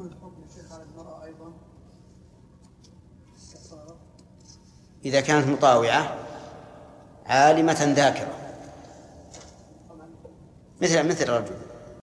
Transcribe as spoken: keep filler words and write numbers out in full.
الحكم يا شيخ على المرأة أيضا كفارة؟ إذا كانت مطاوعة عالمة ذاكرة مثل مثل الرجل.